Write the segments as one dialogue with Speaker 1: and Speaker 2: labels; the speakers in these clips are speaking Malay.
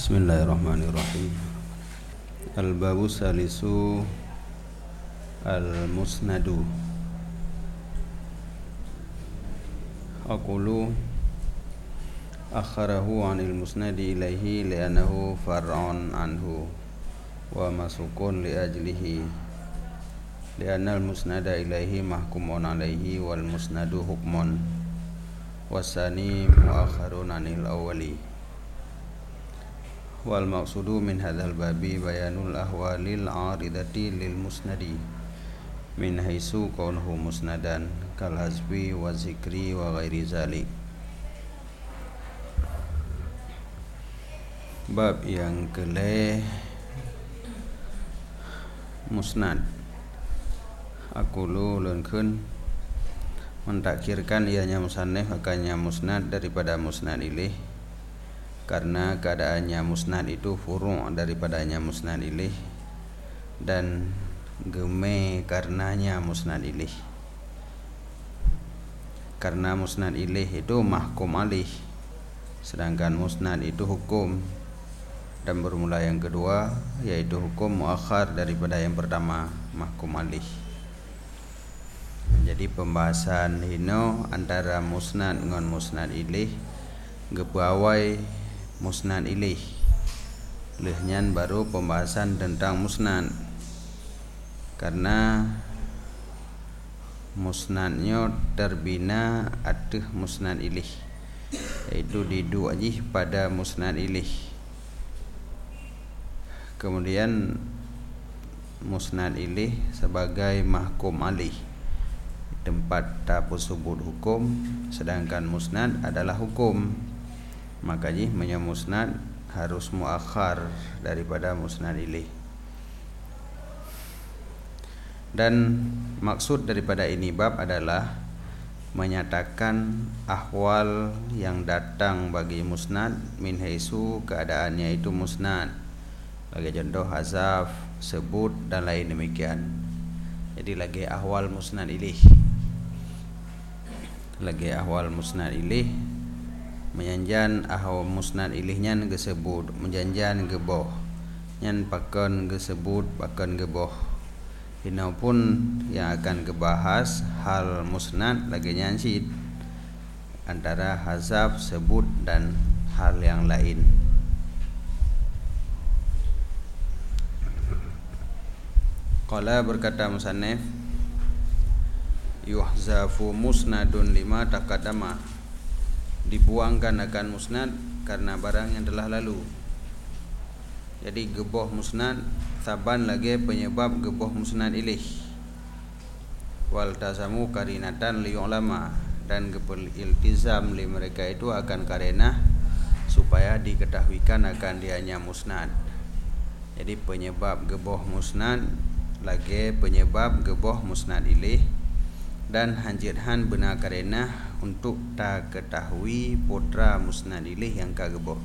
Speaker 1: Bismillahirrahmanirrahim. Al-babu salisu al-musnadu. Aqulu akharahu anil musnadi ilaihi li'annahu far'un anhu wa masukun li ajlihi li'anna al-musnada ilaihi mahkumun alaihi wal musnadu hukmun wasani muakharun anil awwali. Wal maqsudu min hadzal babi bayanul ahwalil 'aridati lil musnadi min haitsu kaunuhu musnadan kal hasbi wa zikri wa ghairi zalik. Bab yang kelih musnad. Aqulu leunkeun mentakhirkan ianya musannif akannya musnad daripada musnad ilaih, karena keadaannya musnad itu furu' daripadanya musnad ilaih dan geme karenanya musnad ilaih. Karena musnad ilaih itu mahkum alaih, sedangkan musnad itu hukum, dan bermula yang kedua yaitu hukum muakhar daripada yang pertama mahkum alaih. Jadi pembahasan hino antara musnad dengan musnad ilaih gepawai musnad ilaih. Lehnyan baru pembahasan tentang musnad, karena musnadnya terbina atas musnad ilaih, yaitu diduajih pada musnad ilaih. Kemudian musnad ilaih sebagai mahkum alaih, tempat tersebut hukum, sedangkan musnad adalah hukum. Makanya musnad harus muakhar daripada musnad ilaih. Dan maksud daripada ini bab adalah menyatakan ahwal yang datang bagi musnad min haitsu keadaannya itu musnad. Bagi contoh hazaf, sebut dan lain demikian. Jadi lagi ahwal musnad ilaih. Lagi ahwal musnad ilaih menyanjan ahwal musnad ilaihnya gesebut menjanjan geboh nyan pakon gesebut pakon geboh. Hina pun yang akan kebahas hal musnad lagi nyansid antara hazaf, sebut dan hal yang lain. Qala berkata musannif, yuhzafu musnadun lima taqaddama, dibuangkan akan musnad karena barang yang telah lalu. Jadi geboh musnad saban lagi penyebab geboh musnad ilaih. Wal tazamu karinatan liyulama, dan gebel iltizam li mereka itu akan karenah supaya diketahuikan akan dianya musnad. Jadi penyebab geboh musnad lagi penyebab geboh musnad ilaih, dan hanjirhan benar karenah untuk tak ketahui putra musnad ilaih yang kageboh.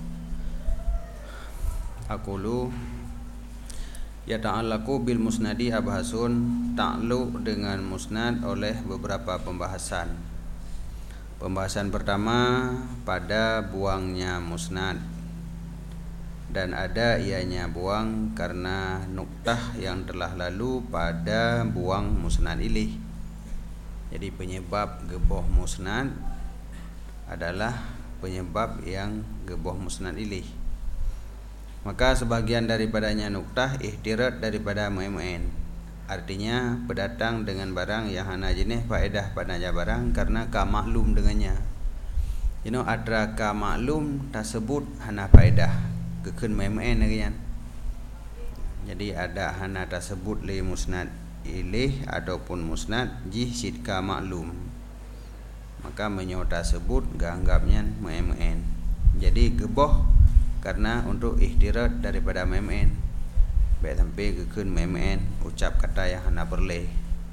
Speaker 1: Aqulu yata'allaqu bil musnadi abhasun, ta'alluq dengan musnad oleh beberapa pembahasan. Pembahasan pertama pada buangnya musnad, dan ada ianya buang karena nuktah yang telah lalu pada buang musnad ilaih. Jadi penyebab geboh musnad adalah penyebab yang geboh musnad ilaih. Maka sebagian daripadanya nuktah ihtirat daripada mu'min, artinya pendatang dengan barang yang hana jenis faedah padanya barang karena ka maklum dengannya. Adra ka maklum tersebut hana faedah kekeun mu'min dengan. Jadi ada hana tersebut li musnad ilaih ataupun musnad jih sidka maklum, maka menyota sebut ganggapnya mu'min. Jadi geboh karena untuk ihtirat daripada mu'min, baik sampai kekeun mu'min ucap kata yang hana berleh.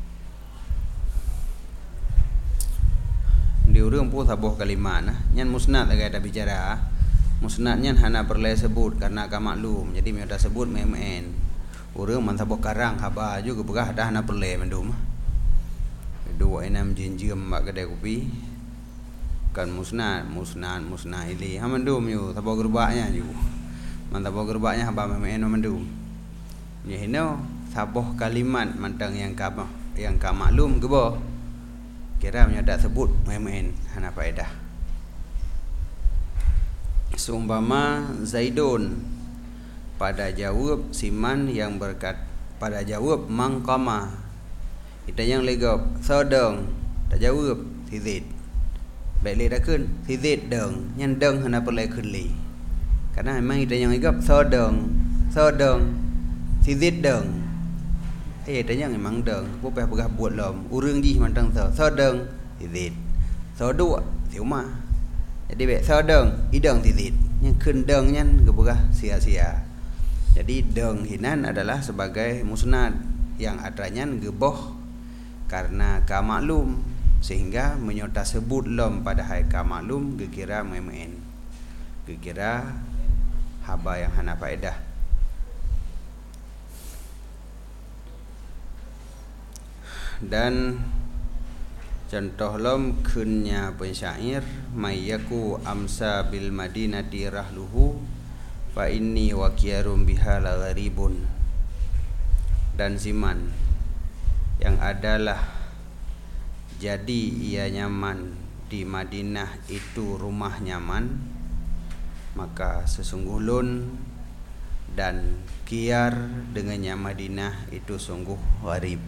Speaker 1: Diurang pun sabuh kalimah nah nyan musnad lagi ada bicara, musnadnya hana berleh sebut karena ka maklum, jadi menyota sebut mu'min. Urang man sabuh karang haba juga begah dah hana berleh mendum. Dua enam jinjim mak kedai kopi kan musnad ilaih hamandum yo sabuh gerbaknya yo Mantabo gerbaknya haba memen mendu. Nyehino saboh kalimat mantang yang ka maklum gebo. Kira menyadak sebut memen hana faedah. Seumpama Zaidun pada jawab siman yang pada jawab mangkama. Kita yang legap sodong tak jawab si Zaid. Baik le dah kun si Zaid dong, yang dong hana perlu kun li. Karena memang kita yang legap sodong si Zaid dong. Kita yang memang dong, pupah pegah buat lom. Urang ji mantang sodong si Zaid. Sodok si Umar. Jadi baik sodong idong si Zaid. Yang kun dong nyan gebegah sia-sia. Jadi dong hinan adalah sebagai musnad yang adanya geboh karena ka maklum, sehingga menyota sebut lom pada hai ka maklum gekira memen, gekira haba yang hana faedah. Dan contoh lom kunnya pensyair mayyaku amsa bil madinati rahluhu fa inni waqiyarum biha la gharibun. Dan siman yang adalah jadi ia nyaman di Madinah itu rumah nyaman, maka sesungguh lun dan kiar dengannya Madinah itu sungguh gharib.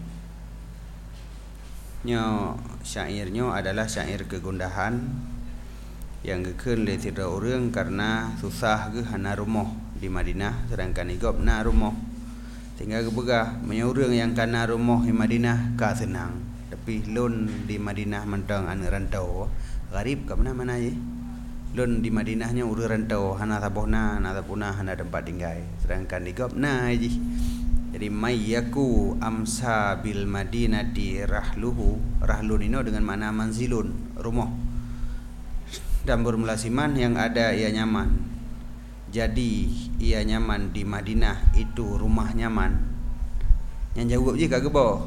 Speaker 1: Syairnya adalah syair kegundahan yang gekeun le tidak urang karena susah ge hana rumah di Madinah, sedangkan igop na rumah, sehingga gebegah menyeurang yang kana rumah di Madinah ka senang, tapi lun di Madinah mentang anu rantau garib ka mana-mana ye. Lun di Madinahnya urang rantau hana sabona hana tempat tinggal, sedangkan igop na ji. Jadi mayyaku amsa bil madinati rahluhu, rahlun ini dengan makna manzilun, rumah. Dan bermula siman yang ada ia nyaman. Jadi ia nyaman di Madinah itu rumah nyaman. Yang jawab je kagak boh.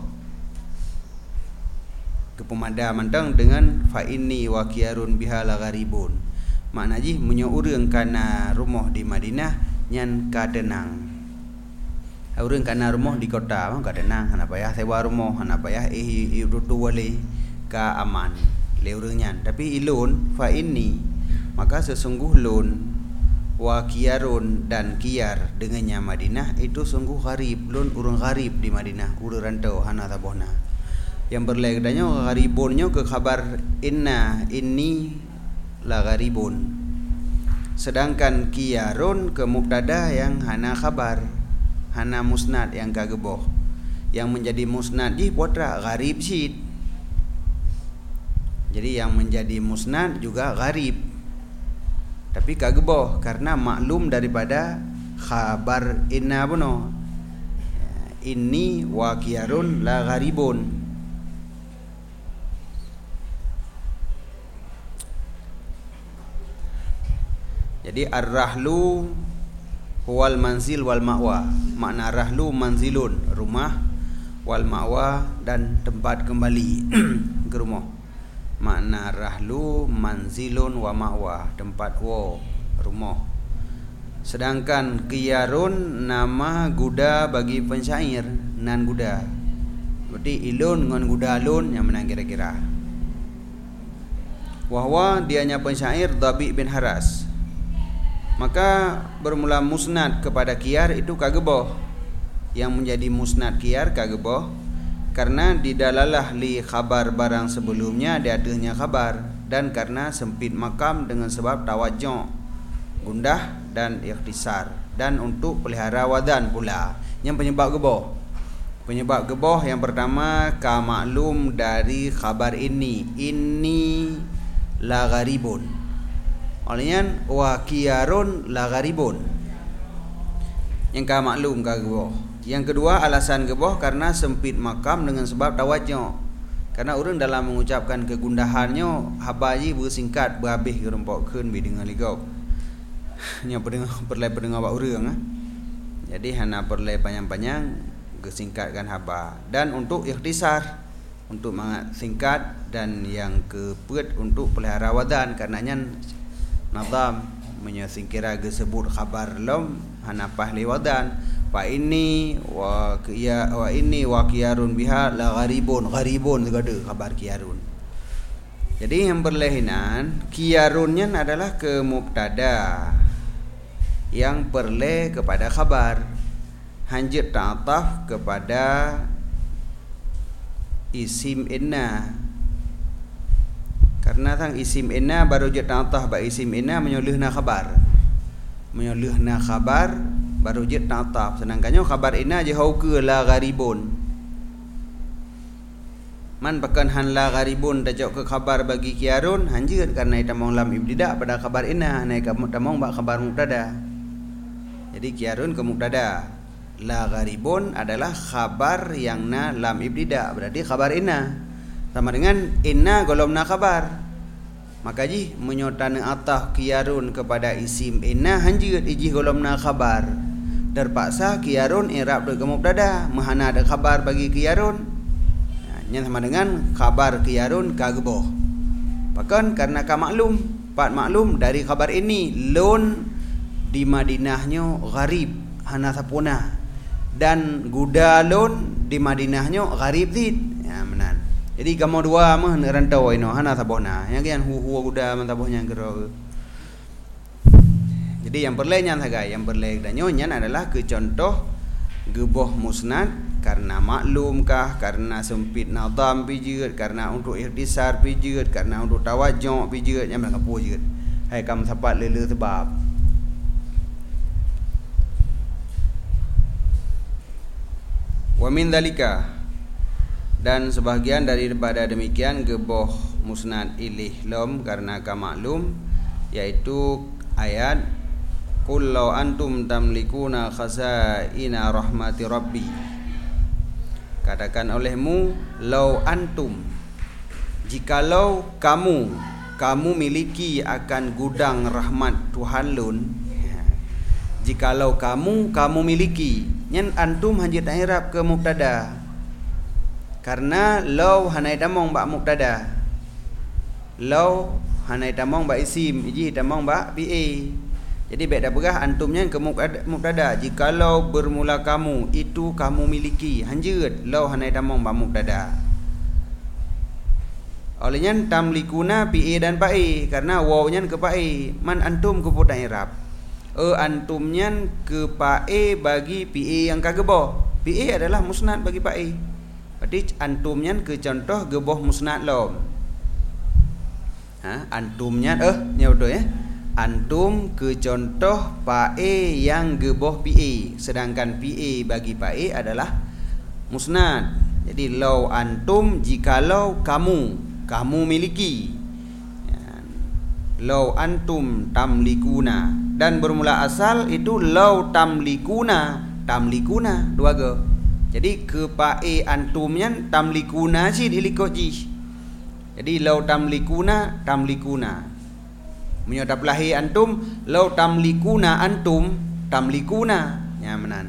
Speaker 1: Kepemada mantang dengan fa inni waqiarun biha la gharibun. Makna ji menyo urang kana rumah di Madinah nyan kadenang. Urang kana rumah di kota mah kadenang, hana payah sewa rumah, hana payah rutu wali ka aman. Leurungan, tapi ilun fa ini, maka sesungguh lun wa kiarun dan kiar dengannya Madinah itu sungguh gharib. Lun urang gharib di Madinah, urang rantau hana tabona. Yang berlainnya gharibunnya ke khabar inna inni la gharibun. Sedangkan kiarun ke mubtada yang hana khabar, hana musnad yang kageboh. Yang menjadi musnad di potra gharib sid. Jadi yang menjadi musnad juga gharib, tapi kageboh karena maklum daripada khabar inna buno inni waqiarun la gharibun. Jadi ar-rahlu huwal manzil wal ma'wa. Makna rahlu manzilun, rumah, wal ma'wa dan tempat kembali ke rumah. Makna rahlu manzilun wa ma'wa, tempat rumah. Sedangkan qiyarun nama guda bagi pensyair, nan guda. Berarti ilun ngon guda lun yang menang kira-kira. Wahwa dianya pensyair Dhabi bin Haras. Maka bermula musnad kepada qiyar itu kageboh. Yang menjadi musnad qiyar kageboh karena didalalah li khabar barang sebelumnya diadanya khabar, dan karena sempit makam dengan sebab tawajjuh, gundah dan ikhtisar, dan untuk pelihara wadan pula. Yang penyebab geboh yang pertama ka maklum dari khabar ini la gharibun. Olehnya wa qiyarun la gharibun. Yang ka maklum ka geboh. Yang kedua alasan geboh karena sempit makam dengan sebab tawajjuh. Karena orang dalam mengucapkan kegundahannya habaji bersingkat berhabis gerempok keun bi dengan ligau. Nya perlai pendengar bak urang. Jadi hana perlai panjang-panjang gesingkatkan haba. Dan untuk ikhtisar, untuk mangat singkat, dan yang keempat untuk pelihara wadan karenanya nazam menyingkira gesebut khabar lom hanapah liwadan fa ini wa ini wa qiyarun biha la gharibun segala khabar qiyarun. Jadi yang berlahinan qiyarunnya adalah ke mubtada yang perle kepada khabar, hanjit ta'ataf kepada isim inna. Karena tang isim inna baru je ta'ataf ba isim inna menyolehna khabar baru je ta'ataf, sedangkannya khabar inna je hau ke la gharibun man pakan han la gharibun tajak ke khabar bagi qiyarun hanjit karena itamong lam ibtida pada khabar inna naik kamu tamong ba khabar mubtada. Jadi qiyarun ke mubtada, la gharibun adalah khabar yang na lam ibtida, berarti khabar inna sama dengan inna golomna khabar. Maka ji menyotana atah qiyarun kepada isim inna hanjit iji golomna khabar. Terpaksa qiyarun i'rab ke mubtada, mahana ada khabar bagi qiyarun. Yang sama dengan khabar qiyarun kageboh. Bahkan karena ka maklum, pat maklum dari khabar ini lon di Madinahnya gharib hana sapuna dan gudalun di Madinahnya gharib tid. Ya menan. Jadi kamu dua mah rantau ino hana sabona. Yang kian hu guda mentabohnya gero. Jadi yang berlainan sagai, yang berlainan nyonya adalah ke contoh geboh musnad karena maklumkah, karena sempit nadam pijut, karena untuk ikhtisar pijut, karena untuk tawajjuh pijut, yang mereka pujut. Hai kam sapat lele sebab. Wa min dalika, dan sebahagian daripada demikian geboh musnad ilih lom karena ka maklum, yaitu ayat qul law antum tamlikuna khazaina rahmati rabbi. Katakan olehmu law antum, jikalau kamu miliki akan gudang rahmat Tuhan lun. Jikalau kamu miliki, nyen antum hanjit i'rab ke mubtada. Karena law hanai tamong ba mubtada. Law hanai tamong ba isim, iji tamong ba pa. Jadi beda berah antumnya ke mubtada. Jikalau bermula kamu, itu kamu miliki. Hanjut law hanai tamong ba mubtada. Olehnya tamlikuna pa dan pae, karena wawnya ke pae, man antum ke putar i'rab. Antumnya ke pae bagi pa yang kageboh. Pa adalah musnad bagi pae. Berarti antumnya ke contoh geboh musnad lom. Antumnya nya betul ya. Antum ke contoh pae yang geboh pa, sedangkan pa bagi pae adalah musnad. Jadi law antum, jikalau kamu miliki. Law antum tamlikuna, dan bermula asal itu law tamlikuna dua ge. Jadi ke pae antumnya tamlikuna sih dilikot ji. Jadi law tamlikuna menyodap lahi antum, law tamlikuna antum tamlikuna, ya menan.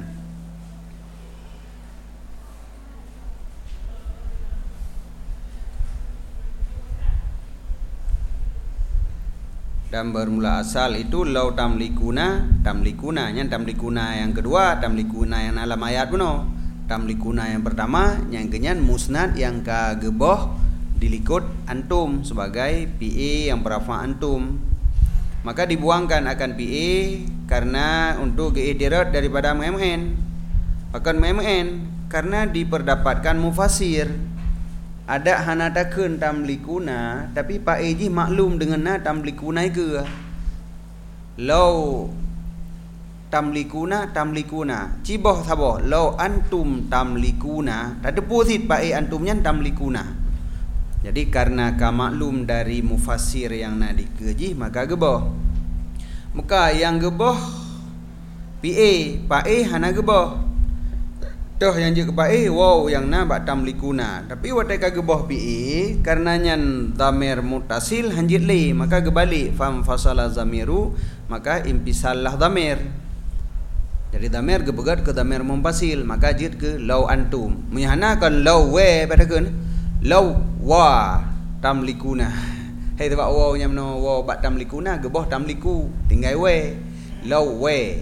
Speaker 1: Dan bermula asal itu law tamlikuna nya tamlikuna yang kedua, tamlikuna yang alam ayat puno. Tamlikuna yang pertama yang kenyan musnad yang kageboh dilikut antum sebagai pa yang berafa antum. Maka dibuangkan akan pa karena untuk keihtirat daripada MN. Bahkan MN karena diperdapatkan mufasir. Ada hanatakeun tamlikuna tapi pak eji maklum dengan na tamlikuna ke. Law tamlikuna ciboh saboh law antum tamlikuna tak deposit pak antumnya tamlikuna. Jadi karena ka maklum dari mufasir yang na dikeji maka geboh. Maka yang geboh pa hana geboh. Toh yang je kebae wow yang na ba tamlikuna, tapi watai ka geboh pi karena nyan dhamir mutasil hanjit le, maka gebalik fam fasala zamiru, maka impisallah dhamir. Jadi dhamir gebegat ke dhamir mumpasil, maka jid ke law antum. Menyana kan law we pada kun law wa tamlikuna. Hai sebab waw nya meno waw bat tamlikuna geboh tamliku tinggal we law we.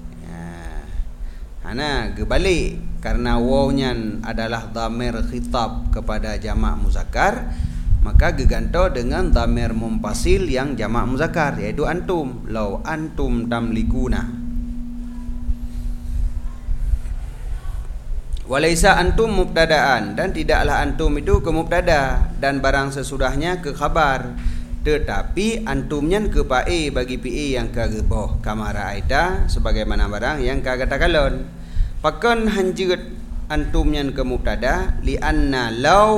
Speaker 1: Ana gebalik karena waw nya adalah dhamir khitab kepada jamak muzakkar, maka geganto dengan dhamir mumpasil yang jamak muzakkar yaitu antum. Law antum tamlikuna. Walaisa antum mubtadaan, dan tidaklah antum itu ke mubtada dan barang sesudahnya ke khabar, tetapi antumnya ke pae bagi pi yang ke geboh kamara aita sebagaimana barang yang ka kata kalon. Pakon hanjeut antumnya ke mubtada li anna law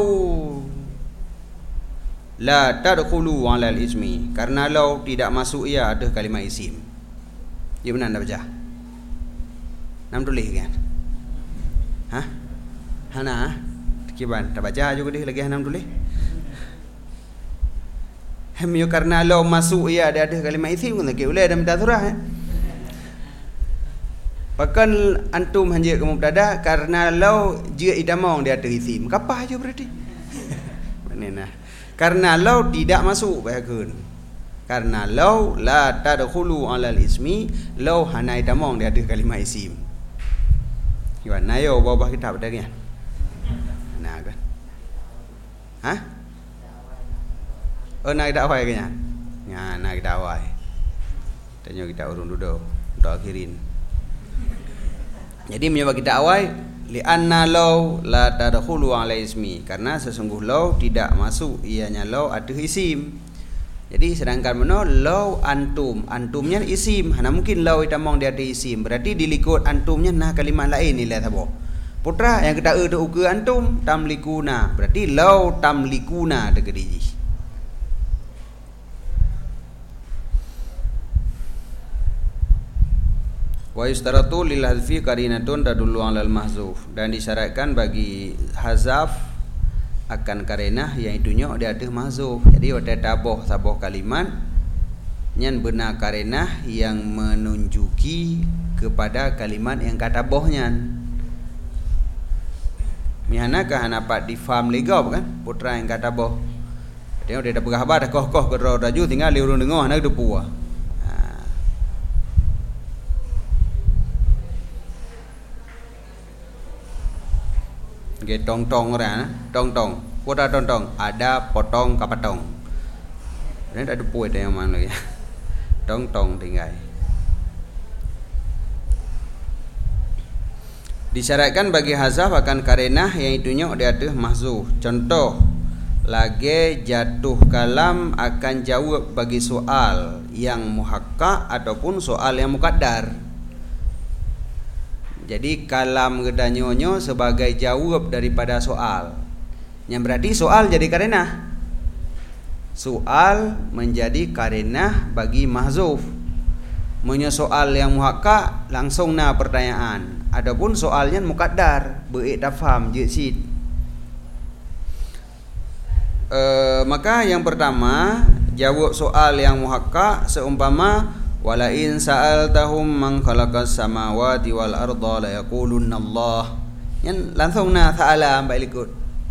Speaker 1: la tadkhulu ala al-ismi, karena law tidak masuk ia ada kalimah isim. Ya benar anda baca? Nam tulis kan? Hah? Hana? Kiban, tak baca juga dia lagi hanam tulis. Hemyo karena law masuk ia ada kalimah isim kun lagi ulai dalam surah. Bahkan antum hanya ke mubtada karena law jia idamong dia ada isim. Kapah aja berarti. Mana? Karena law tidak masuk bahkan. Karena law la tadkhulu ala al-ismi, law hana idamong dia ada kalimah isim. Kiban nayo bawah kitab ada kan? Nah kan? Hah? Oh nak dakwah kan? Ya nak dakwah. Tanya kita urun dulu, untuk akhirin. Jadi mencoba kita awal li anna law la tadkhulu ala ismi, karena sesungguh law tidak masuk ianya law ada isim. Jadi sedangkan meno law antum, antumnya isim, hana mungkin law itamong dia ada isim, berarti dilikut antumnya nah kalimat lain nilai tabo. Putra yang kita tu uke antum tamlikuna, berarti law tamlikuna degediji. Wa yustaratu lil hadfi qarinatun tadullu 'alal mahzuf, dan disyaratkan bagi hazaf akan karenah yang itunya dia ada mahzuf. Jadi ada taboh kalimat nyan benar karenah yang menunjuki kepada kalimat yang kata bohnya. Mihana kah dapat difaham legau kan putra yang kata boh. Dia dah berkhabar dah koh ke raju tinggal liurun dengar nak depu. Ge tong-tong orang, tong-tong. Putra tong-tong, ada potong kapatong. Ini ada puai yang mana lagi? Tong-tong tinggal. Disyaratkan bagi hazaf akan karenah yang itunya dia ada mahzuf. Contoh, lagi jatuh kalam akan jawab bagi soal yang muhakkak ataupun soal yang muqaddar. Jadi kalam gedanyonyo sebagai jawab daripada soal. Yang berarti soal jadi karenah. Soal menjadi karenah bagi mahzuf. Menyo soal yang muhakkak langsung na pertanyaan. Adapun soalnya muqaddar, be'iktafam jidsid. Maka yang pertama jawab soal yang muhakkak seumpama wala in sa'altahum man khalaqas samawati wal arda la yaqulunna Allah. Yang langsung na ta'ala ambil ikut.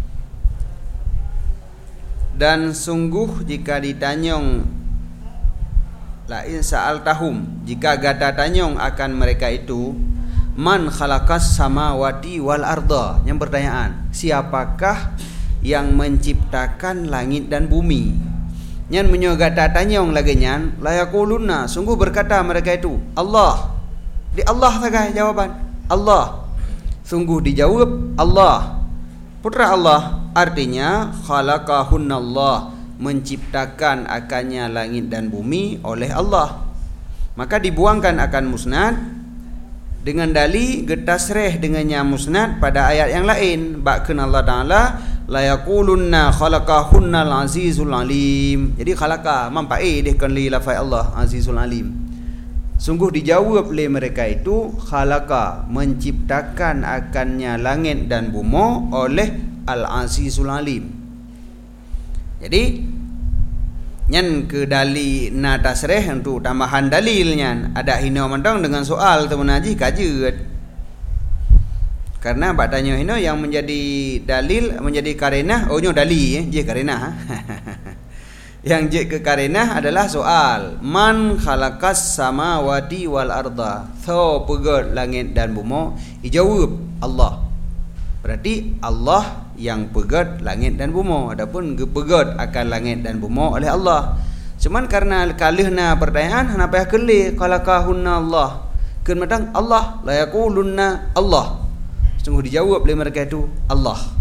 Speaker 1: Dan sungguh jika ditanyong la in sa'altahum, jika gata tanyong akan mereka itu man khalaqas samawati wal arda, yang pertanyaan siapakah yang menciptakan langit dan bumi. Nyan menyogata tanyong lagi nyan la yaquluna, sungguh berkata mereka itu Allah. Di Allah saja jawaban Allah. Sungguh dijawab Allah. Putra Allah artinya khalaqahunallah, menciptakan akannya langit dan bumi oleh Allah. Maka dibuangkan akan musnad dengan dali getasreh dengannya musnad pada ayat yang lain. Bahkan Allah Ta'ala la yaqulunna khalaqahunnal azizul alim. Jadi khalaqa mampai dehkan li lafaz Allah azizul alim. Sungguh dijawab oleh mereka itu khalaqa, menciptakan akannya langit dan bumi oleh al azizul alim. Jadi nyan ke dali na tasreh untuk tambahan dalilnya ada hina mandang dengan soal tu menaji kajet. Karena bak tanya hino yang menjadi dalil menjadi karenah, ohnya dali je karenah. Yang je ke karenah adalah soal. Man khalaqas samawati wal arda. So pegat langit dan bumi. Dijawab Allah. Berarti Allah yang pegat langit dan bumi. Adapun pegat akan langit dan bumi oleh Allah. Cuman karena kalihna pertanyaan hana payah kelih khalaqahunna Allah. Kemudian Allah la yaqulunna Allah. Sungguh dijawab oleh mereka itu Allah.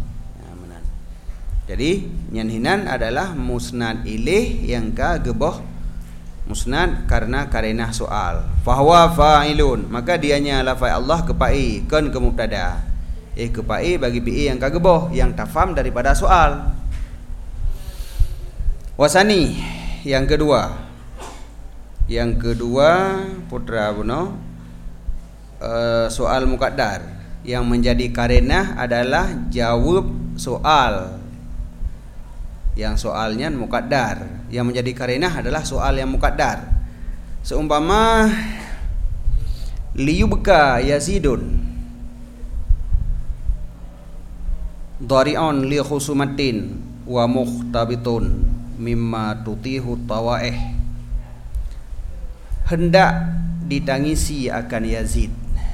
Speaker 1: Jadi nyanhinan adalah musnad ilaih yang ka gebah musnad karena karenah soal. Fahuwa fa'ilun, maka dianya lafaz Allah kepai kan ke mubtada. Kepai bagi bi yang ka gebah yang tafam daripada soal. Wasani yang kedua. Yang kedua putra buno soal muqaddar yang menjadi karenah adalah jawab soal. Yang soalnya muqaddar, yang menjadi karenah adalah soal yang muqaddar. Seumpama liyubka yazidun dhari'un li khusumatin wa mukhtabitun mimma tutihu tawaih. Hendak ditangisi akan Yazid.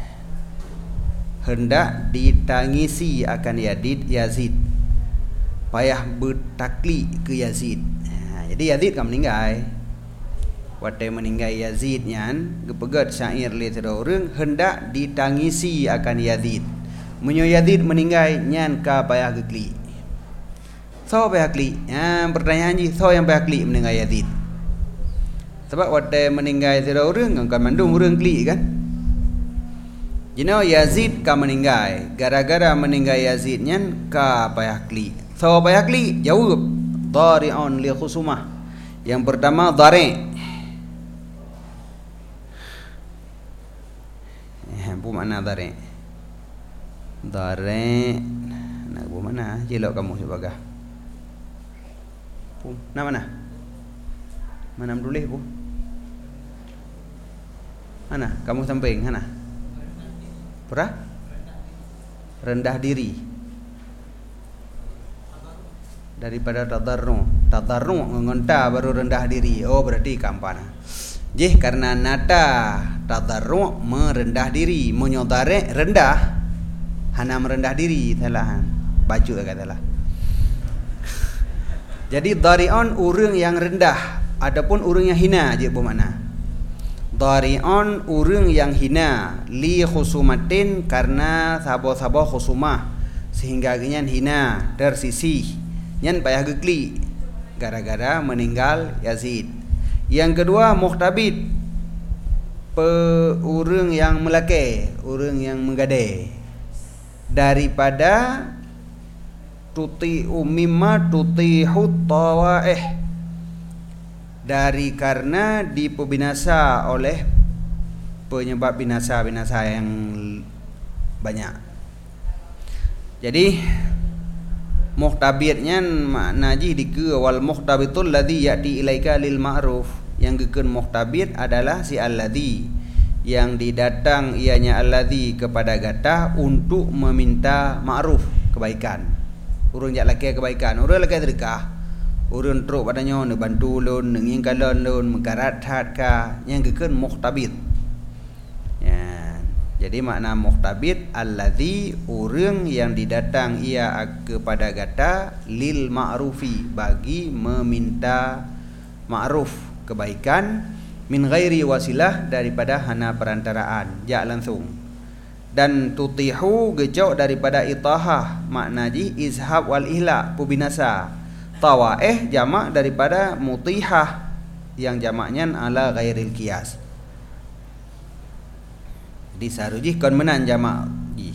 Speaker 1: Hendak ditangisi akan Yazid. Payah bertakli ke Yazid. Jadi Yazid kan meninggal. Waktu meninggal Yazid nyan, gepegat syair li orang hendak ditangisi akan Yazid. Menyo Yazid meninggal nyan ka payah gekli. So payah kli. Pertanyaan ji, so yang payah kli meninggal Yazid. Sebab waktu meninggal orang kan mandung orang kli kan. Jino Yazid ka meninggal. Gara-gara meninggal Yazid nyan ka payah kli. So payah kli jawab dhari'un li khusumah. Yang pertama dhari'. Apa makna dhari'? Dhari' nak bu mana? Jelok kamu sebagai. Bu, nak mana? Mana menulis bu? Mana? Kamu samping mana? Pernah? Rendah diri. Daripada tadarru ngonta baru rendah diri. Oh berarti kampana. Jih karena nata tadarru merendah diri, menyodare rendah, hana merendah diri salah. Baju katalah. Jadi dhari'un urang yang rendah, adapun urang yang hina je bermakna. Dhari'un urang yang hina li khusumatin karena sabo-sabo khusumah sehingga genyan hina tersisih. Nyan payah gekli gara-gara meninggal Yazid. Yang kedua mukhtabit, urang yang melake, urang yang menggade daripada tuti umimma tutihu tawaih, dari karena dipebinasa oleh penyebab binasa-binasa yang banyak. Jadi muhtabitnya makna ji dike wal muhtabitul ladzi yati ilaika lil ma'ruf. Yang gekeun muhtabit adalah si alladzi yang didatang ianya alladzi kepada gatah untuk meminta ma'ruf, kebaikan. Urang jak laki kebaikan, urang laki sedekah. Urang truk padanya ne bantu lun, ne ngingkalan lun, mengkarat hat ka, yang gekeun muhtabit. Ya. Jadi makna muhtabit allazi urang yang didatang ia kepada gata lil ma'rufi, bagi meminta ma'ruf, kebaikan, min ghairi wasilah, daripada hana perantaraan, jak langsung. Dan tutihu gejok daripada itahah, makna ji izhab wal ihla, pubinasa. Tawaih jamak daripada mutihah, yang jamaknya ala ghairil qiyas. Di sarujih kon menan jamak ji.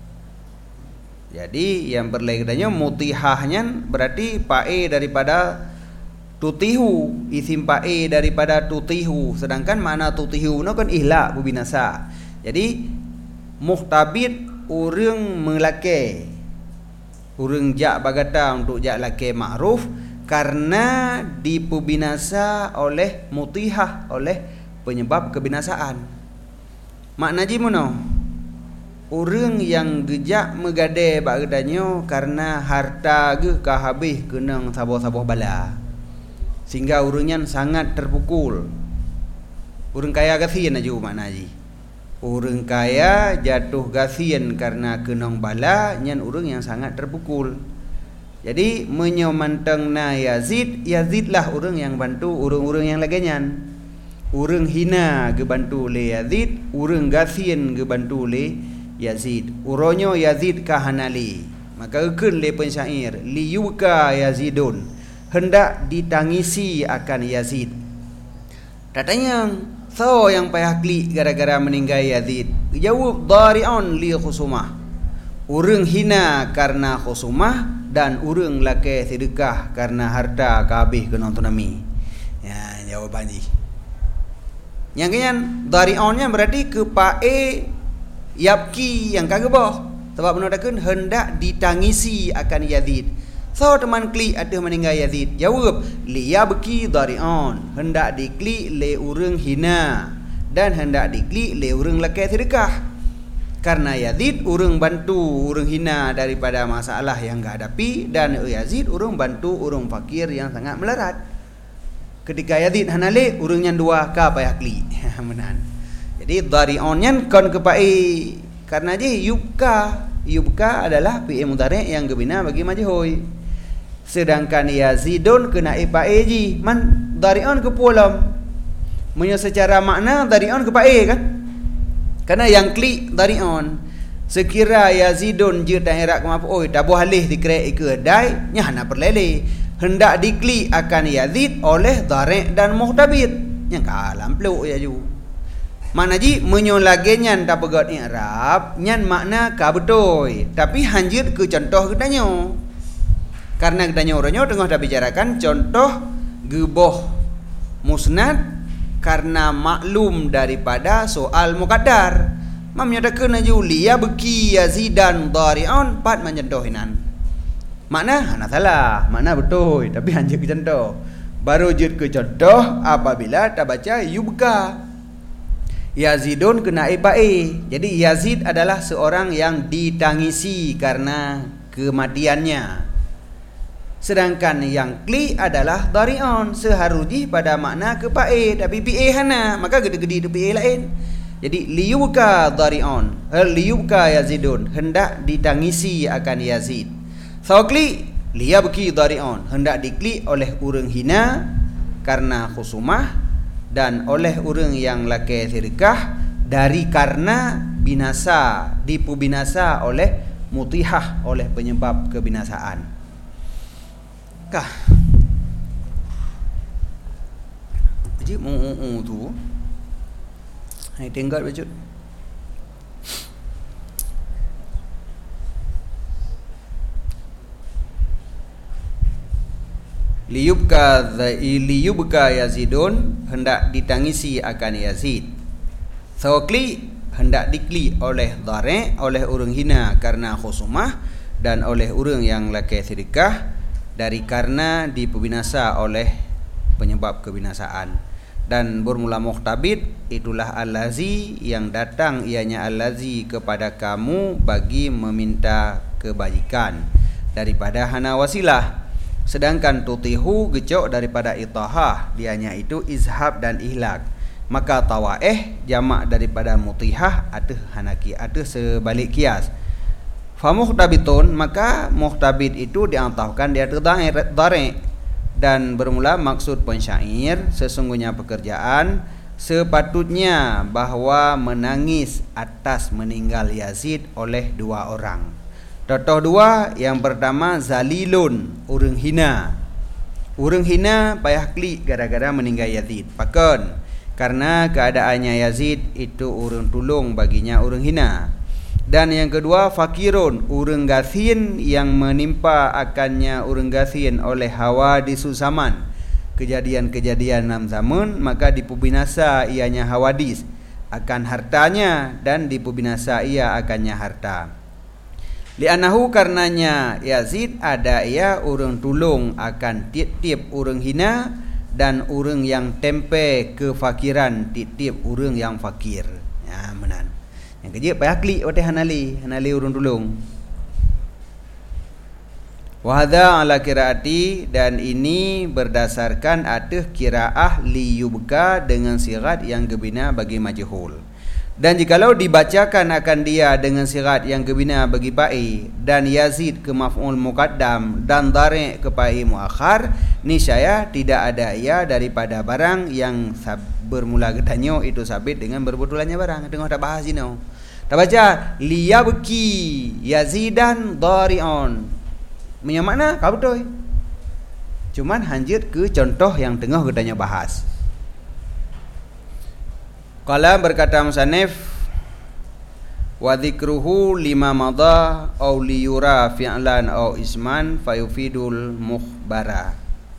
Speaker 1: Jadi yang berlainnya mutihahnya berarti pae daripada tutihu, isim pae daripada tutihu, sedangkan makna tutihu no kan ihla binasa. Jadi muhtabit urang melake, urang jak bagata untuk jak lake ma'ruf karena dipubinasa oleh mutihah, oleh penyebab kebinasaan. Makna ji mono, urang yang gejak megade bagedanyo karena harta ge ka habis kenang saboh-saboh bala. sehingga urangnya sangat terpukul. Urang kaya gasian aja makna ji. Urang kaya jatuh gasian karena kenong bala, nyan urang yang sangat terpukul. Jadi menyomantengna Yazid, Yazidlah urang yang bantu urang-urang yang lagenyan. Urang hina ge bantu le Yazid, urang gasian ge bantu le Yazid. Uronyo Yazid kahanali. Maka ekeun le pensyair, liyuka Yazidun, hendak ditangisi akan Yazid. Katanya, so yang payah klik gara-gara meninggal Yazid. Jawab, dari'un li khusumah. Urang hina karena khusumah, dan urang laki sedekah karena harta kabeh kena tunami. Ya, jawaban ni. Yang kenyan dari'unnya berarti kepae yapki yang kageboh. Sebab menurutkan hendak ditangisi akan Yazid. So teman klik ada meninggal Yazid. Jawab, liyabki dari'un, hendak diklik le urang hina, dan hendak diklik le urang laki sedekah. Karena Yazid urang bantu urang hina daripada masalah yang enggak hadapi, dan Yazid urang bantu urang fakir yang sangat melarat. Ketika Yazid hanale urangnya dua ka payah kli. Menan. Jadi dari'unnya kon kepai karena je yubka adalah fi'il mudhari' yang gebina bagi majhul. Sedangkan Yazidun kena ipae ji man dari'un ke pulam. Menyo secara makna dari'un kepae kan? Karena yang klik dari'un, sekira Yazidun je daerah kemapa oi tabuh halih dikrek ke dai nya hana perlele hendak diklik akan Yazid oleh dari' dan muhtabit yang kalam peluk ya ju. Makna ji menyo lagenyan ta pegot i'rab nyan makna ka betul tapi hanjit ke contoh ketanyo. Karena ketanyo oranyo tengah dah bicarakan contoh geboh musnad karena maklum daripada soal muqaddar. Menyatakan aja liya beki Yazidan dari'un pat mencontohinan. Makna hana salah, makna betul tapi hanya ke contoh. Baru jid ke contoh apabila tak baca yubka. Yazidun kena ibae. Jadi Yazid adalah seorang yang ditangisi karena kematiannya. Sedangkan yang kli adalah dari'un, seharuji pada makna kepae tapi pi hana, maka gede-gede tu pi lain. Jadi liyuka dari'un, liyuka Yazidun, hendak ditangisi akan Yazid. So kli liyabki dari'un, hendak dikli oleh urang hina karena khusumah dan oleh urang yang laki sedekah dari karena binasa, dipu binasa oleh mutihah, oleh penyebab kebinasaan. Kah? Jadi tu hai tengok baca. Liyubka Yazidun, hendak ditangisi akan Yazid. Sawakli hendak dikli oleh dari' oleh urang hina karena khusumah dan oleh urang yang laki sedekah dari karena dipebinasa oleh penyebab kebinasaan. Dan bermula muhtabit itulah allazi yang datang ianya allazi kepada kamu bagi meminta kebajikan daripada hana wasilah. Sedangkan tutihu gecok daripada itahah, dianya itu izhab dan ihlak. Maka tawaeh jamak daripada mutihah atau hanaki atau sebalik kias. Famuhtabitun, maka muhtabit itu diantahkan di atas dari' dan bermula maksud pensyair sesungguhnya pekerjaan sepatutnya bahwa menangis atas meninggal Yazid oleh dua orang. Contoh dua, yang pertama zalilun, urang hina. Urang hina payah klik gara-gara meninggal Yazid. Pakon karena keadaannya Yazid itu urang tulung baginya urang hina. Dan yang kedua fakirun, urang gasin yang menimpa akannya urang gasin oleh hawa di susaman, kejadian-kejadian enam zaman, maka dipubinasa ianya hawadis akan hartanya dan dipubinasa ia akannya harta. Li'anahu karenanya Yazid ada ia urang tulung akan tiap-tiap urang hina dan urang yang tempe kefakiran tiap-tiap urang yang fakir. Ya menan. Yang kerja payah klik watih hanali urang tulung. Wa hadza ala qiraati, dan ini berdasarkan atas qiraah liyubka dengan sirat yang gebina bagi majhul. Dan jikalau dibacakan akan dia dengan sirat yang gebina bagi fa'i dan yazid ke maf'ul muqaddam dan dhari' ke fa'i muakhar, niscaya tidak ada ia daripada barang yang bermula getanyo itu sabit dengan berbetulannya barang. Tengok tak bahas ini. Tak baca liyabki yazidan dhari'un. Punya makna kau betul. Cuman hanjit ke contoh yang tengah kita bahas. Qala berkata musannif, wa dzikruhu lima madha aw liyura fi'lan aw isman fayufidul mukhbara.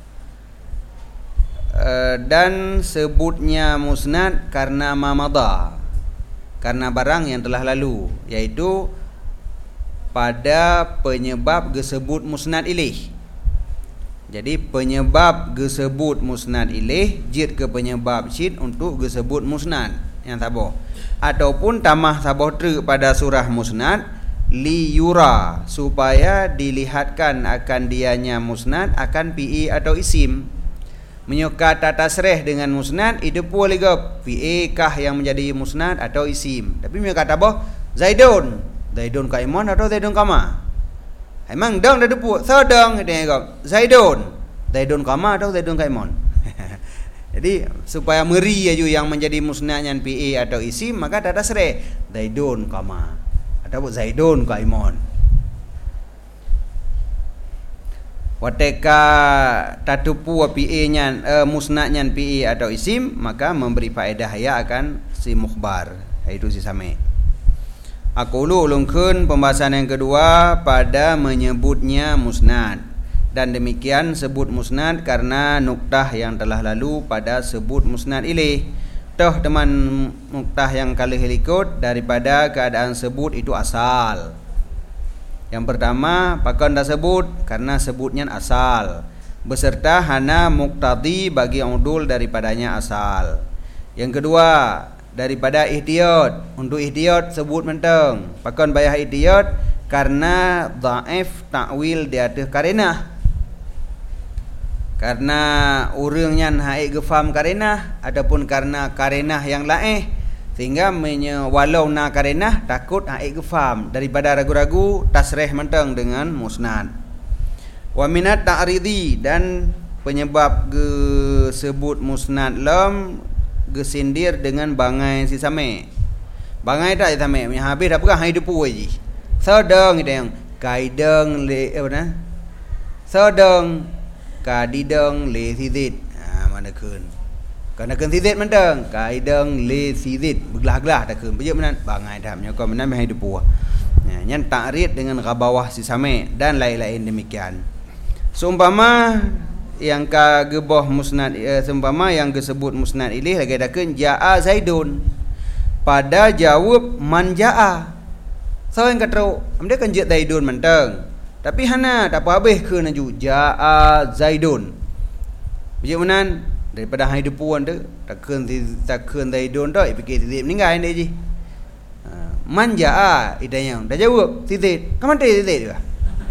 Speaker 1: Dan sebutnya musnad karena mamadha, karena barang yang telah lalu, yaitu pada penyebab disebut musnad ilaih. Jadi penyebab disebut musnad ilaih jid ke penyebab syid untuk disebut musnad yang tabah, ataupun tamah tabah ter pada surah musnad li yura, supaya dilihatkan akan dianya musnad akan pi atau isim. Menyuka tasrih dengan musnad itu boleh ke pi kah yang menjadi musnad atau isim. Tapi menyuka tabah Zaidun kaiman atau Zaidun kama. Emang dong dah depu. Sedang dia Zaidun kama atau Zaidun kaiman. Jadi supaya meri aja yang menjadi musnadnya PA atau isim, maka ada tasrih Zaidun kama atau Zaidun kaiman. Wateka tatupu PA nya musnadnya PA atau isim, maka memberi faedah ya akan si mukhbar. Itu si sami. Aku ulungkeun pembahasan yang kedua pada menyebutnya musnad. Dan demikian sebut musnad karena nuktah yang telah lalu pada sebut musnad ilaih. Toh teman nuktah yang kali helikot daripada keadaan sebut itu asal. Yang pertama, pakon dah sebut karena sebutnya asal, beserta hana muqtadi bagi udul daripadanya asal. Yang kedua, daripada ihtiyat, untuk ihtiyat sebut menteng pakon bayah ihtiyat karena dhaif ta'wil di atas karenah, karena urangnya haik gefam karenah ataupun karena karenah yang lain, sehingga walau na karenah takut haik gefam, daripada ragu-ragu tasrih menteng dengan musnad. Wa minat ta'ridi, dan penyebab sebut musnad lam gesindir dengan bangai si same. Bangai tak si same, punya habis dah pegang hidup puji. Sedang kita yang kaideng le apa nah? Sedang kadideng le sidit. Mana keun. Kana keun sidit menteng, kaideng le sidit. Beglah-glah tak keun. Bejek menan bangai dah punya kau menan hidup puah. Nyan ta'rid dengan ghabawah si same dan lain-lain demikian. Seumpama yang ka gebah musnad seumpama yang disebut musnad ilaih lagi dakeun jaa Zaidun, pada jawab man jaa. So yang katro amde kan je Zaidun menteng, tapi hana tak apa habis ke naju jaa Zaidun. Biji menan daripada hidup puan tu takkeun Zaidun tu fikir tidip meninggal dia ji. Man jaa idayang dah jawab tidip. Ka mate tidip dia.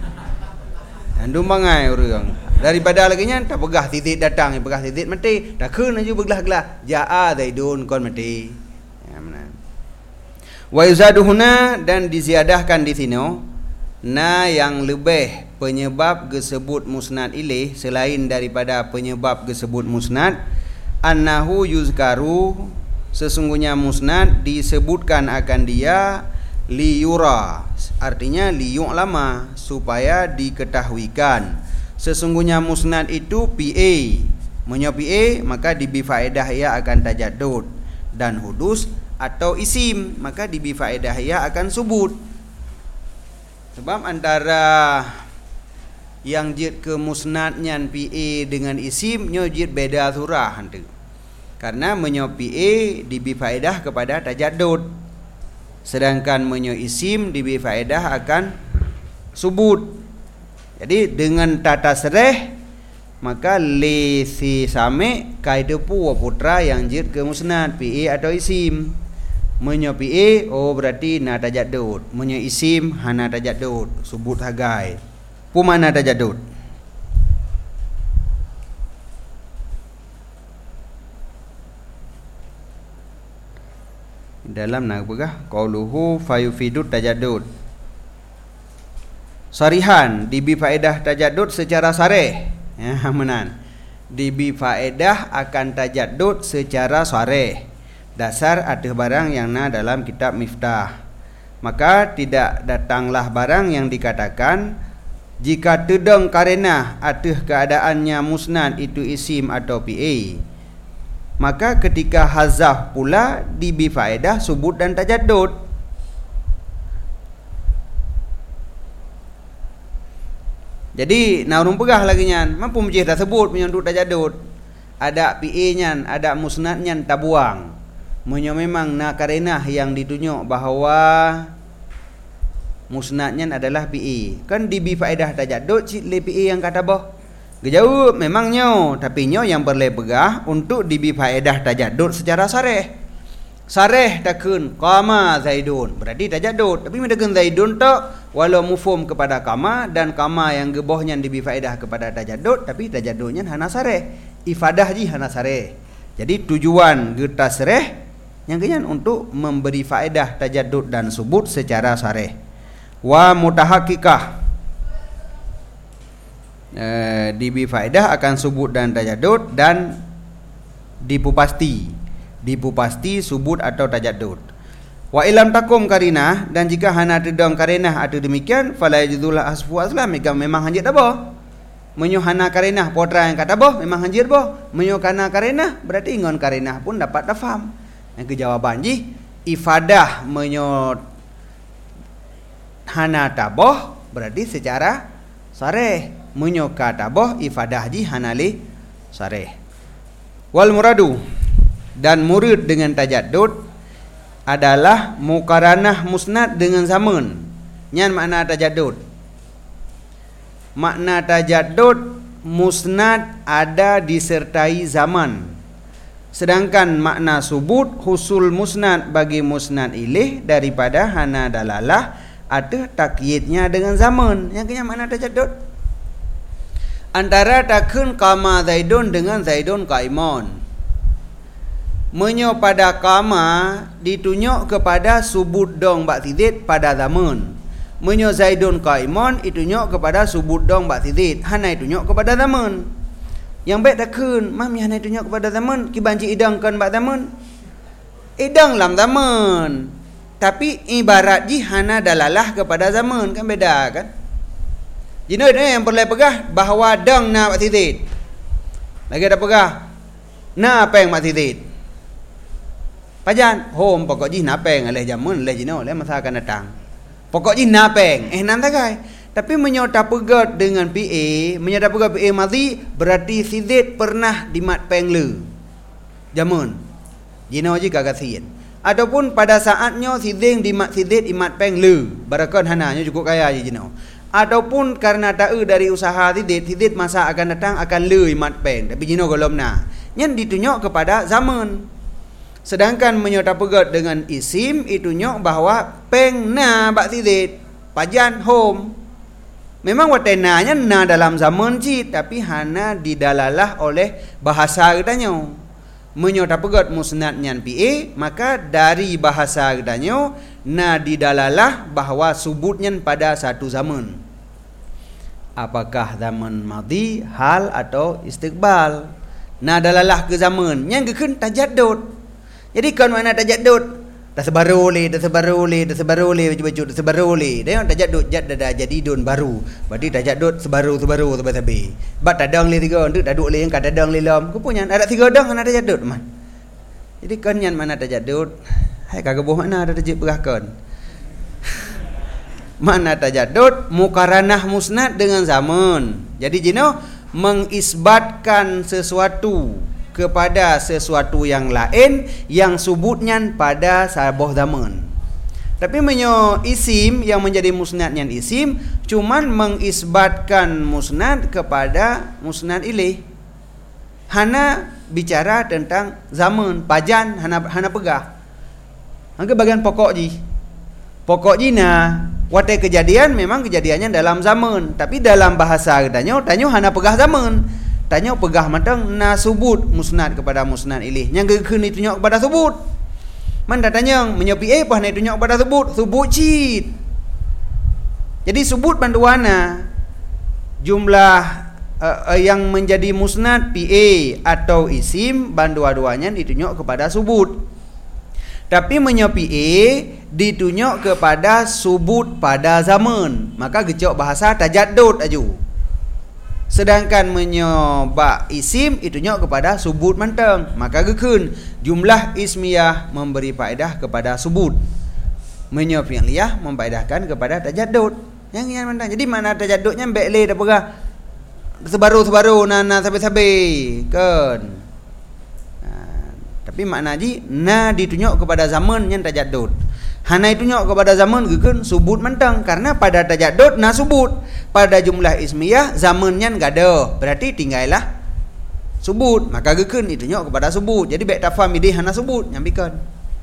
Speaker 1: Andu mangai urang. Daripada lagi nya tak pegah titik datang, pegah titik mati, dah keun aju beglah-gelah jaa Zaidun kon mati. Ya mana. Wa yuzaduhuna, dan diziadahkan di sini na yang lebih penyebab disebut musnad ilaih selain daripada penyebab disebut musnad, annahu yuzkaru, sesungguhnya musnad disebutkan akan dia liyura, artinya liyu'lama, supaya diketahuikan. Sesungguhnya musnad itu PA, menyopi maka dibi faedah ia akan tajaddud, dan hudus atau isim maka dibi faedah ia akan subut. Sebab antara yang jid ke musnadnya PA dengan isim nyo jid beda surah hantu. Karena menyopi dibi faedah kepada tajaddud, sedangkan menyo isim dibi faedah akan subut. Jadi dengan tata sereh maka li si same kaidepu putra yang jid ke musnad PA atau isim. Menyo PA oh berarti na tajaddud, menyo isim hana tajaddud, subut hagai. Pu makna tajaddud. Dalam nak begah qauluhu fayufidu tajaddud. Sarihan dibi faedah tajaddud secara sarih. Ya, menan. Dibi faedah akan tajaddud secara sarih. Dasar ada barang yang na dalam kitab Miftah. Maka tidak datanglah barang yang dikatakan jika tedang karenah atau keadaannya musnad itu isim atau PA. Maka ketika hazaf pula dibi faedah subut dan tajaddud. Jadi naurung pegah lagi nyan, mampu mujih dah sebut menyonduk tajaddud. Ada PA nyan, ada musnad nyan tabuang. Menyo memang na karenah yang ditunjuk bahawa musnadnya adalah PA. Kan dibi faedah tajaddud cik le PA yang kata bah. Gejauh memangnya, tapi nyo yang boleh pegah untuk dibi faedah tajaddud secara sarih. Sarih takun qama zaidun, berarti tajaddud. Tapi mendakan zaidun tak walau mufhum kepada qama dan qama yang gebohnya dibi faedah kepada tajaddud, tapi tajaddudnya hana sarih. Ifadah ji hana sarih. Jadi tujuan geta sarih yang kenyan untuk memberi faedah tajaddud dan subut secara sarih. Wa mutahaqqikah dibi faedah akan subut dan tajaddud dan dipupasti subut atau tajaddud. Wa ilam takum karinah, dan jika hana tedang karinah atau demikian fala yajuzullah asfu aslam, memang hanjit apa menyo hana karinah potra yang kata boh memang hanjit boh menyo kana karinah berarti ingon karinah pun dapat faham. Yang kejawaban ji ifadah menyo hana taboh berarti secara sarih, menyo kataboh ifadah ji hanali sarih. Wal muradu, dan murid dengan tajaddud adalah muqaranah musnad dengan zaman. Nyan makna tajaddud. Makna tajaddud musnad ada disertai zaman. Sedangkan makna subut husul musnad bagi musnad ilih daripada hana dalalah ada takyidnya dengan zaman. Yang kena makna tajaddud antara takun qama zaidun dengan zaidun qaimun. Menyo pada qama ditunjuk kepada subut dong bak tidid pada zaman. Menyo zaidun qaimun ditunjuk kepada subut dong bak tidid, hana ditunjuk kepada zaman. Yang baik takun mam yang hana ditunjuk kepada zaman, ki banci idangkan bak zaman. Idang lam zaman. Tapi ibarat ji hana dalalah kepada zaman, kan beda kan? Jino yang boleh pegah bahawa dang na bak tidid. Lagi ada pegah na peng bak tidid. Pajan home pokok ji na peng aleh jamun aleh jino aleh masa akan datang. Pokok ji na peng nan tagai. Tapi menyota pegat dengan PA, menyota pegat PA madhi berarti sidid pernah dimat peng le. Jamun. Jino ji kagak sian. Ataupun pada saatnya siding dimat sidid imat peng le. Barakon hananya cukup kaya je jino. Ataupun karena tahu dari usaha sidid masa akan datang akan le imat peng. Tapi jino golom na. Nyan ditunjuk kepada zaman. Sedangkan menyota pegat dengan isim itunjuk bahawa peng na bak sidid. Pajan home. Memang watenanya na dalam zaman cik, tapi hana didalalah oleh bahasa katanya. Menyota pegat musnad nyan PA, maka dari bahasa katanya na didalalah bahawa subutnya pada satu zaman. Apakah zaman madhi, hal atau istiqbal. Na dalalah ke zaman yang gekun tajaddud. Jadi kan mana tajaddud? Dah sebaru le baju-baju dah sebaru le. Dia tajaddud dah jadi dun baru. Berarti tajaddud sebaru tabi. Bat tadang le tiga untuk daduk le yang kat tadang le lam. Ku punya ada tiga dang ana tajaddud man. Jadi kan yang mana tajaddud? Hai kagak boh mana ada tajid berahkan. Mana tajaddud muqaranah musnad dengan zaman. Jadi jino mengisbatkan sesuatu kepada sesuatu yang lain yang subutnya pada sabuh zaman. Tapi menyo isim yang menjadi musnadnya isim cuman mengisbatkan musnad kepada musnad ilih. Hana bicara tentang zaman, pajan hana pegah. Angka bagian pokok ji. Pokok ji na Watai kejadian memang kejadiannya dalam zaman, tapi dalam bahasa tanya hana pegah zaman. Tanya pegah matang na subut musnad kepada musnad ilih. Yang gekeun ditunjuk kepada subut. Man tanya menyopi apa na ditunjuk kepada subut cit. Jadi subut banduana jumlah yang menjadi musnad PA atau isim bandua-duanya ditunjuk kepada subut. Tapi menyopi ditunjuk kepada subut pada zaman, maka gecok bahasa tajaddud aju. Sedangkan menyobak isim ditunjuk kepada subut manteng, maka gekeun jumlah ismiyah memberi faedah kepada subut, menyop fi'liyah memfaedahkan kepada tajaddud. Yang manteng. Jadi makna tajaddudnya bekle dah pegah sebaru-sebaru nana sabi-sabi kan. Tapi makna ji na ditunjuk kepada zaman yang tajaddud. Hana ditunjuk kepada zaman gekeun subut mentang, karena pada tajaddud na subut, pada jumlah ismiyah zamannya enggak ada, berarti tinggallah subut, maka gekeun ditunjuk kepada subut. Jadi baik tafam ide hana subut nyambikan.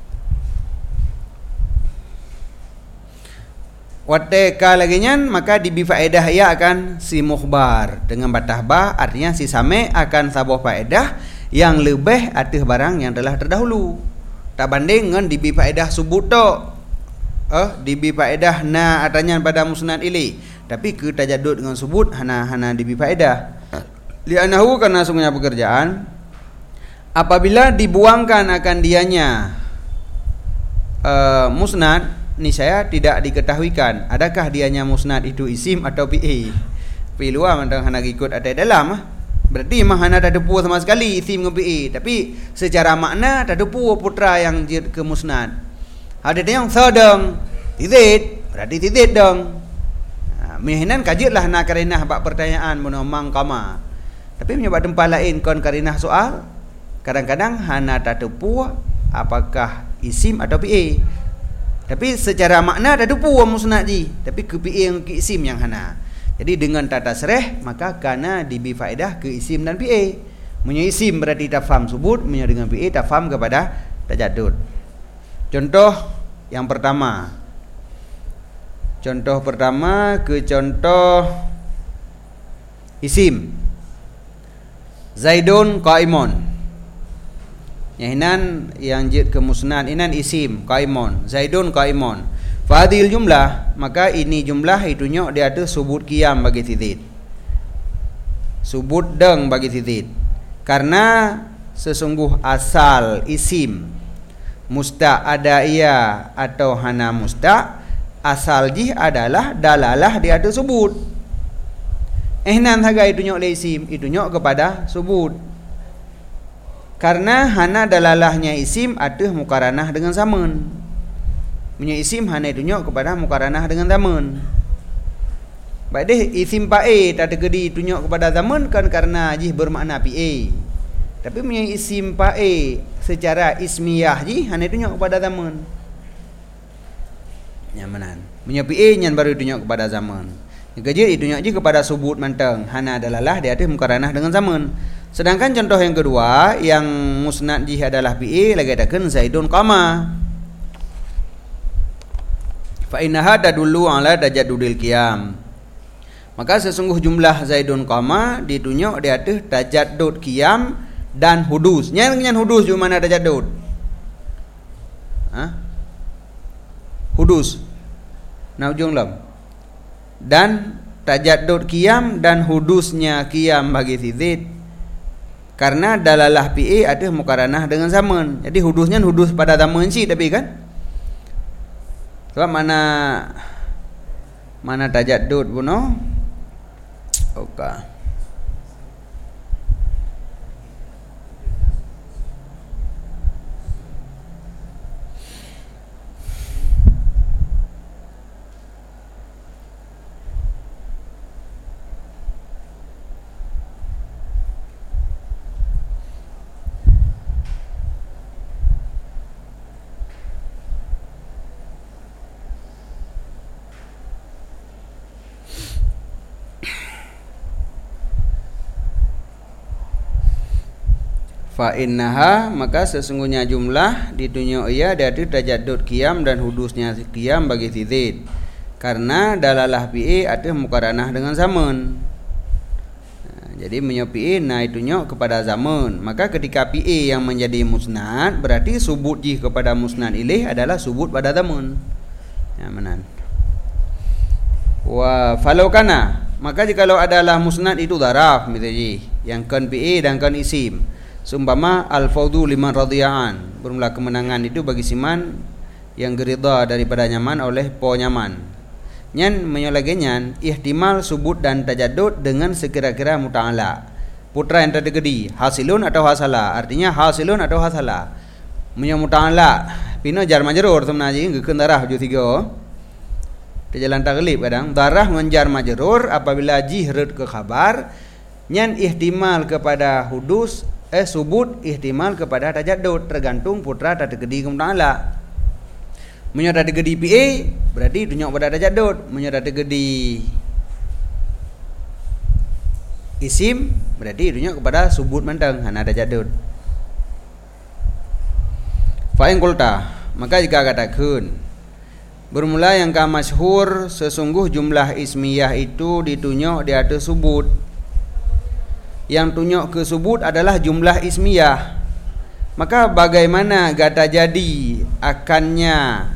Speaker 1: Wateka lagi nyan, maka dibi faedah ia akan si mukhbar dengan batah ba, artinya si same akan sabuh faedah yang lebih atas barang yang telah terdahulu. Tak banding dengan dibi faedah subut tok. Dibi faedah na atanya pada musnad ili. Tapi ke tajaddud dengan subut hana dibi faedah. Li'annahu karena sungguhnya pekerjaan apabila dibuangkan akan dianya musnad, niscaya tidak diketahuikan adakah dianya musnad itu isim atau PA. Piluah mentang hana ikut ada dalam berarti mah hana tak depu sama sekali isim dengan PA, tapi secara makna tak depu putra yang jid ke musnad. Ada yang sedang tizid, berarti tizid dong. Mihinan kajitlah nak karinah bak pertanyaan menomang kama. Tapi menyoba tempat lain kon karinah soal, kadang-kadang hana tak depu apakah isim atau PA. Tapi secara makna tak depu musnad ji, tapi ke PA yang ke isim yang hana. Jadi dengan tata sereh maka kana dibi faedah ke isim dan PA. Punya isim berarti tafham subut, punya dengan PA tafham kepada tajaddud. Contoh yang pertama. Contoh pertama ke contoh isim. Zaidun qaimun. Yahinan yang jid ke musnad inan isim qaimun. Zaidun qaimun. Fadil jumlah, maka ini jumlah itunya dia ada subut qiyam bagi tizid. Subut deng bagi tizid. Karena sesungguh asal isim musta ada ia atau hana musta, asal jih adalah dalalah dia ada subut. Ehnan haga itunya oleh isim, itunya kepada subut. Karena hana dalalahnya isim atuh mukaranah dengan zaman. Punya isim hana ditunjuk kepada mukaranah dengan zaman. Baik deh isim PA tak terkedi tunjuk kepada zaman kan karena jih bermakna PA. Tapi punya isim PA secara ismiyah jih hana ditunjuk kepada zaman. Nyamanan. Punya PA nyan baru ditunjuk kepada zaman. Yang kejir ditunjuk je kepada subut manteng. Hana adalah dia ada mukaranah dengan zaman. Sedangkan contoh yang kedua yang musnad jih adalah PA lagi takkan Zaidun qama. Fa innaha tadullu ala tajaddudil qiyam. Maka sesungguh jumlah Zaidun qama ditunjuk di atas tajaddud qiyam dan hudus. Nyan hudus di mana tajaddud? Hudus. Nah ujung lam. Dan tajaddud qiyam dan hudusnya qiyam bagi tizid. Karena dalalah PA ada mukaranah dengan zaman. Jadi hudusnya hudus pada zaman si tapi kan? Sebab mana tajaddud pun no? Okey. Fa innaha maka sesungguhnya jumlah ditunjuk ia dari tajaddud qiyam dan hudusnya qiyam bagi tizid. Karena dalalah PA ada mukaranah dengan zaman. Jadi menyo PA nah itunya kepada zaman. Maka ketika PA yang menjadi musnad, berarti subut jih kepada musnad ilaih adalah subut pada zaman. Ya menan. Wa falau kana, maka jikalau adalah musnad itu daraf misalnya yang kan PA dan kan isim. Seumpama al-fawdu liman radiyaan, bermula kemenangan itu bagi siman yang gerida daripada nyaman oleh po nyaman. Nyan menyolagenyan ihtimal subut dan tajaddud dengan sekira-kira muta'ala. Putra yang tergedi hasilun atau hasala, artinya hasilun atau hasala. Menyo muta'ala pino jar majrur sebenarnya ngeukeun darah ju 3. Di jalan taglib kadang darah menjar majrur apabila jihrut ke khabar, nyan ihtimal kepada hudus subut ihtimal kepada tajaddud tergantung putra tergedi ke muta'ala. Menyo tergedi PA berarti tunjuk pada tajaddud, menyo tergedi isim berarti tunjuk kepada subut mantang hana tajaddud. Fa in qulta, maka jika katakan bermula yang ka masyhur sesungguh jumlah ismiyah itu ditunjuk di atas subut. Yang tunjuk ke subut adalah jumlah ismiyah. Maka bagaimana kata jadi akannya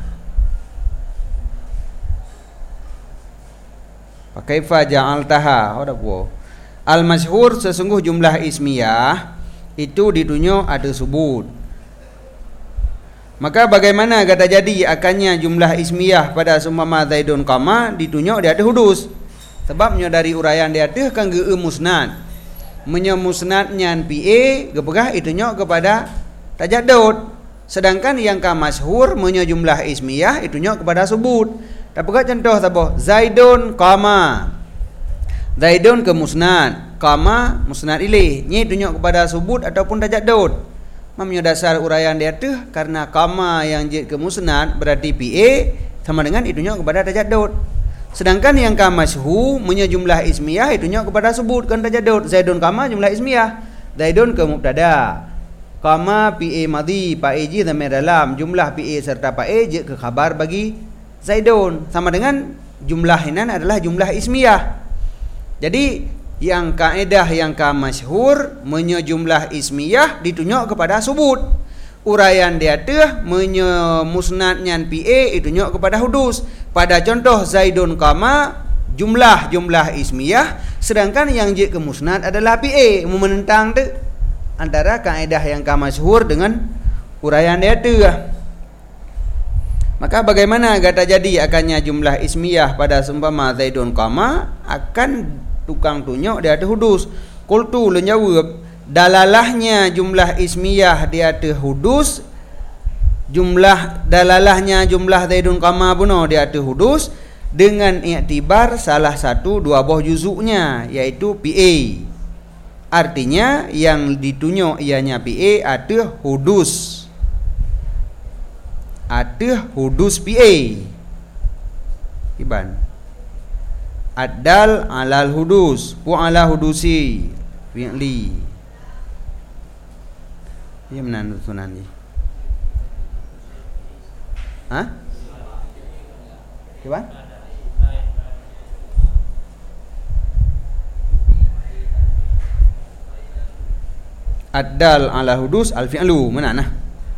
Speaker 1: Kaifa ja'altaha al-masyhur sesungguh jumlah ismiyah itu ditunjuk ada subut. Maka bagaimana kata jadi akannya jumlah ismiyah pada sumama zaidun qama ditunjuk dia ada hudus. Sebab dari uraian dia ada kan ge musnad. Menyo musnad nyan PA gepegah itunjuk kepada tajaddud. Sedangkan yang ka masyhur menyo jumlah ismiyah itunjuk kepada subut. Dapat contoh sabo Zaidun qama. Zaidun ke musnad, qama musnad ilaih. Ni tunjuk kepada subut ataupun tajaddud. Mamnya dasar uraian dia tu karena qama yang jid ke musnad berarti PA sama dengan itunjuk kepada tajaddud. Sedangkan yang ka masyhur menyo jumlah ismiyah itunjuk kepada subut kan tajaddud. Zaidun qama jumlah ismiyah. Zaidun ke mubtada. Qama PA madhi, PA dhamir dalam, jumlah PA serta PA jid ke khabar bagi Zaidun sama dengan jumlah inan adalah jumlah ismiyah. Jadi yang kaedah yang ka masyhur menyo jumlah ismiyah ditunjuk kepada subut. Uraian dia teh menyo musnad nyan PA ditunjuk kepada hudus. Pada contoh Zaidun qama jumlah ismiyah, sedangkan yang jid ke musnad adalah PA. Menentang tu antara kaedah yang ka masyhur dengan uraian dia teh. Maka bagaimana kata jadi akannya jumlah ismiyah pada seumpama Zaidun qama akan tukang tunjuk dia ada hudus. Qultu lu jawab dalalahnya jumlah ismiyah dia ada hudus, jumlah dalalahnya jumlah Zaidun qama buno dia ada hudus dengan iktibar salah satu dua buah juzuknya yaitu PA. Artinya yang ditunjuk ianya PA ada hudus. Ada hudus PA Iban Ad-dal alal hudus Pu'ala hudusi Fi'li Ia menandu sunan ni Hah? Iban? Ad-dal ala hudus al-fi'lu Mana nah?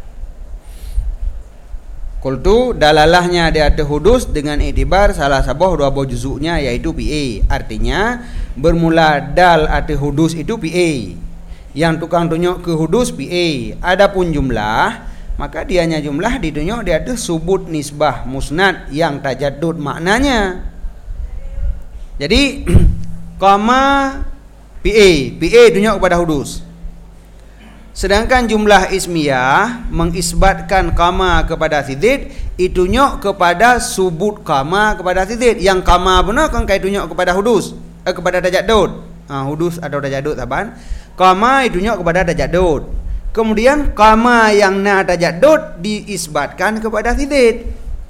Speaker 1: Qultu dalalahnya dia ada hudus dengan iktibar salah sabah dua buah juzuknya yaitu PA. Artinya bermula dal ada hudus itu PA. Yang tukang tunjuk ke hudus PA. Adapun jumlah maka dianya jumlah ditunjuk dia ada subut nisbah musnad yang tajaddud maknanya. Jadi qama PA tunjuk kepada hudus. Sedangkan jumlah ismiyah mengisbatkan qama kepada tidid, itunjuk kepada subut qama kepada tidid. Yang qama benar kan kai tunjuk kepada hudus, kepada tajaddud. Hudus atau tajaddud saban. Qama itunjuk kepada tajaddud. Kemudian qama yang na tajaddud diisbatkan kepada tidid.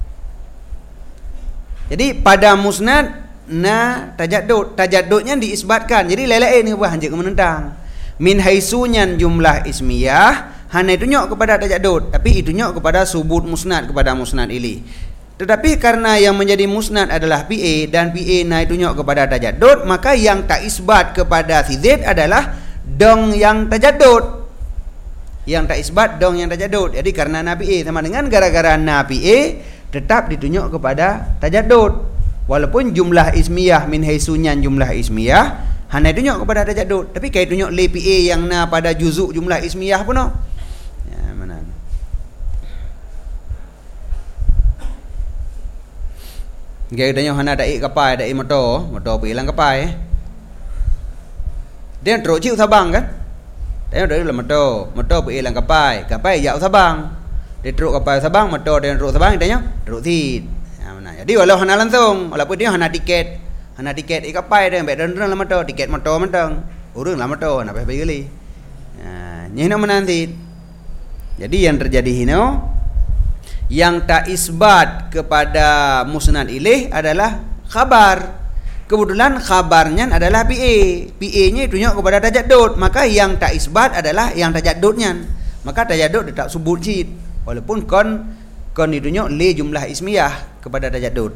Speaker 1: Jadi pada musnad na tajaddud, tajaddudnya diisbatkan. Jadi lelain ni buah hanjik menentang. Min haitsunyan jumlah ismiyah hanya tunjuk kepada tajaddud, tapi itunjuk kepada subut musnad kepada musnad ili. Tetapi karena yang menjadi musnad adalah PA dan PA naik tunjuk kepada tajaddud, maka yang tak isbat kepada si Z adalah dong yang tajaddud. Yang tak isbat dong yang tajaddud. Jadi karena na PA sama dengan gara-gara na PA tetap ditunjuk kepada tajaddud. Walaupun jumlah ismiyah min haitsunyan jumlah ismiyah hanya tunjuk kepada tajaddud, tapi kai tunjuk le PA yang na pada juzuk jumlah ismiyah pun no. Ya, mana? Gaya tanya hana dai kapai dai motor pergi lang kapai. Dia teruk ciu Sabang kan? Dia dari motor pergi lang kapai jauh Sabang. Dia teruk kapai Sabang, motor dia teruk Sabang tanya teruk tit. Ya mana? Jadi walau hana langsung, walaupun dia hana tiket kapai dia ambek rendang lah motor, tiket motor mentang. Urang lah motor nak pergi kali. Nyino menanti. Jadi yang terjadi hino yang tak isbat kepada musnad ilaih adalah khabar. Kebetulan khabarnya adalah PA. PA-nya tunjuk kepada tajaddud, maka yang tak isbat adalah yang tajaddudnya. Maka tajaddud tak sebut jid. Walaupun kon ditunjuk li jumlah ismiyah kepada tajaddud.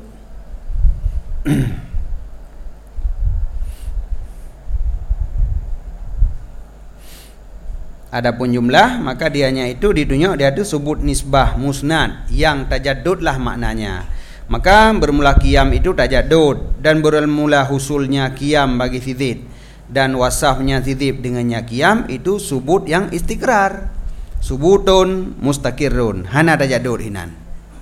Speaker 1: Adapun jumlah, maka dianya itu ditunjuk dia itu sebut nisbah musnad yang tajaddudlah maknanya. Maka bermula qiyam itu tajaddud dan bermula husulnya qiyam bagi zid dan wasafnya zid dengannya qiyam itu subut yang istiqrar. Subutun mustaqirrun hana tajaddud hinan.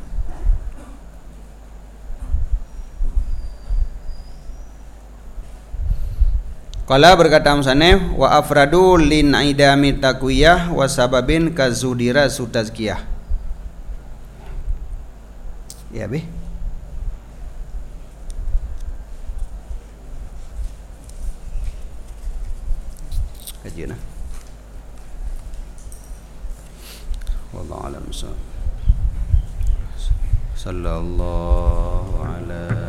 Speaker 1: Qala berkata musannif wa afradu lin idami taqwiyah wa sababin kazudira sutazkiyah. Ya be. Kajian. Wallahu a'lam. Sallallahu ala